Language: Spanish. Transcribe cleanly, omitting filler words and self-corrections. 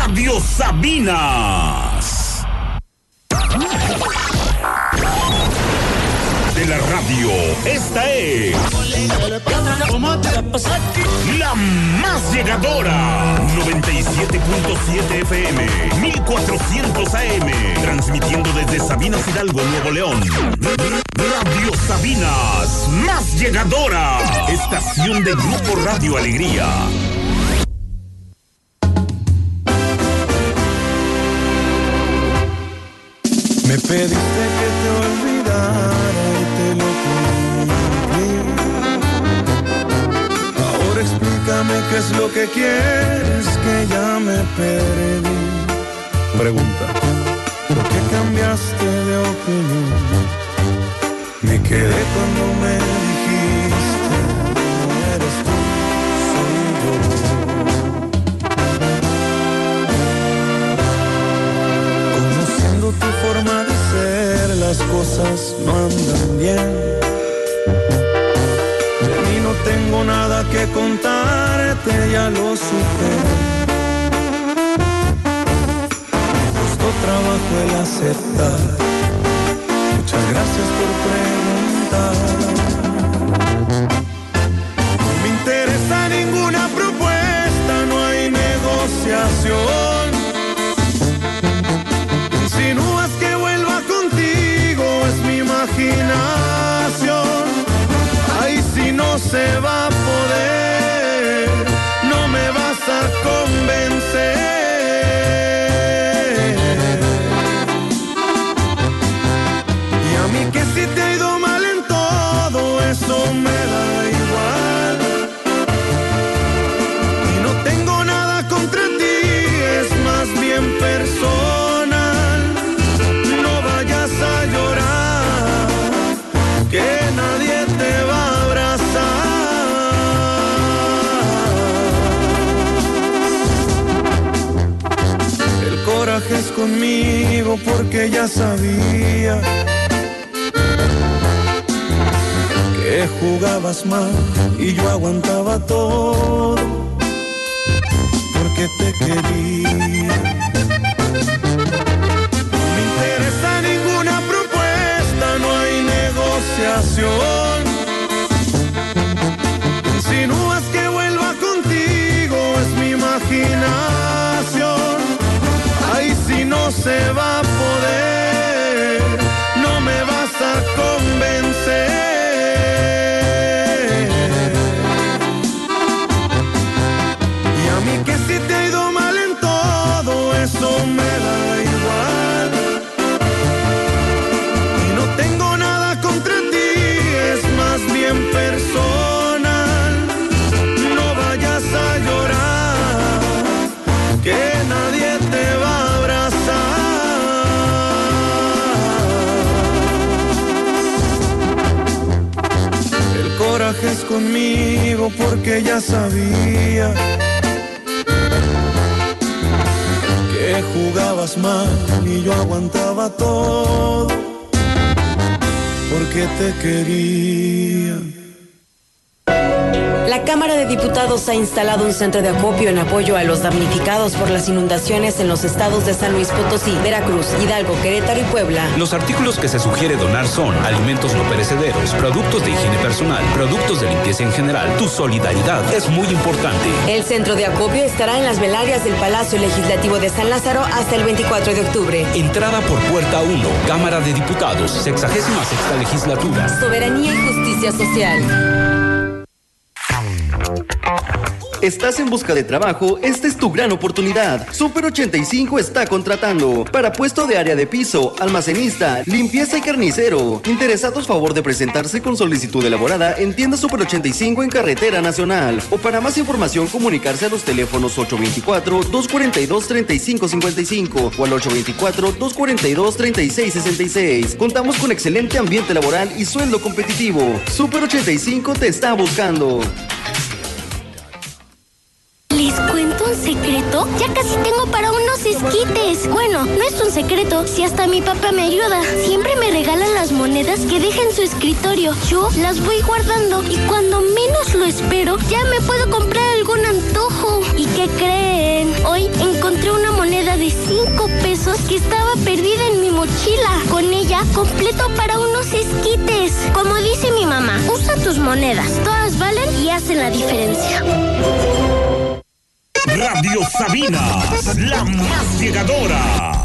Radio Sabinas. De la radio, esta es la más llegadora. 97.7 FM, 1400 AM, transmitiendo desde Sabinas Hidalgo, Nuevo León. Radio Sabinas, más llegadora. Estación de Grupo Radio Alegría. Me pediste que te olvidara y te lo cumplí. Ahora explícame qué es lo que quieres, que ya me perdí. Pregunta, ¿por qué cambiaste de opinión? Me quedé cuando me dijiste, no eres tú, soy yo. Conociendo tu forma de ser, las cosas no andan bien. De mí no tengo nada que contarte, ya lo supe. Me costó trabajo el aceptar. Muchas gracias por preguntar. No me interesa ninguna propuesta, no hay negociación. Insinúas que vuelva contigo, es mi imaginación. Ay, si no se va a poder, no me vas a convencer. Y a mí que si te ha ido mal en todo, eso me da igual. Y no tengo nada contra ti, es más bien personal. No vayas a llorar, que nadie te va a abrazar. El coraje es conmigo porque ya sabía que jugabas mal y yo aguantaba todo porque te quería. No me interesa ninguna propuesta, no hay negociación. Insinúas que vuelva contigo, es mi imaginación. Ay, si no se va a poder, no me vas a convencer. Y a mí que si te ha ido mal en todo, eso me da igual. Y no tengo nada contra ti, es más bien personal. No vayas a llorar, que nadie te va a abrazar. El coraje es conmigo porque ya sabía que jugabas mal y yo aguantaba todo porque te quería. La Cámara de Diputados ha instalado un centro de acopio en apoyo a los damnificados por las inundaciones en los estados de San Luis Potosí, Veracruz, Hidalgo, Querétaro y Puebla. Los artículos que se sugiere donar son alimentos no perecederos, productos de higiene personal, productos de limpieza en general. Tu solidaridad es muy importante. El centro de acopio estará en las velarias del Palacio Legislativo de San Lázaro hasta el 24 de octubre. Entrada por puerta 1, Cámara de Diputados, 66ª Legislatura. Soberanía y justicia social. ¿Estás en busca de trabajo? Esta es tu gran oportunidad. Super 85 está contratando para puesto de área de piso, almacenista, limpieza y carnicero. Interesados, favor de presentarse con solicitud elaborada en tienda Super 85 en Carretera Nacional. O para más información comunicarse a los teléfonos 824-242-3555 o al 824-242-3666. Contamos con excelente ambiente laboral y sueldo competitivo. Super 85 te está buscando. ¿Les cuento un secreto? Ya casi tengo para unos esquites. Bueno, no es un secreto, si hasta mi papá me ayuda. Siempre me regalan las monedas que deja en su escritorio. Yo las voy guardando y cuando menos lo espero, ya me puedo comprar algún antojo. ¿Y qué creen? Hoy encontré una moneda 5 pesos que estaba perdida en mi mochila. Con ella completo para unos esquites. Como dice mi mamá, usa tus monedas. Todas valen y hacen la diferencia. Radio Sabinas, la más llegadora.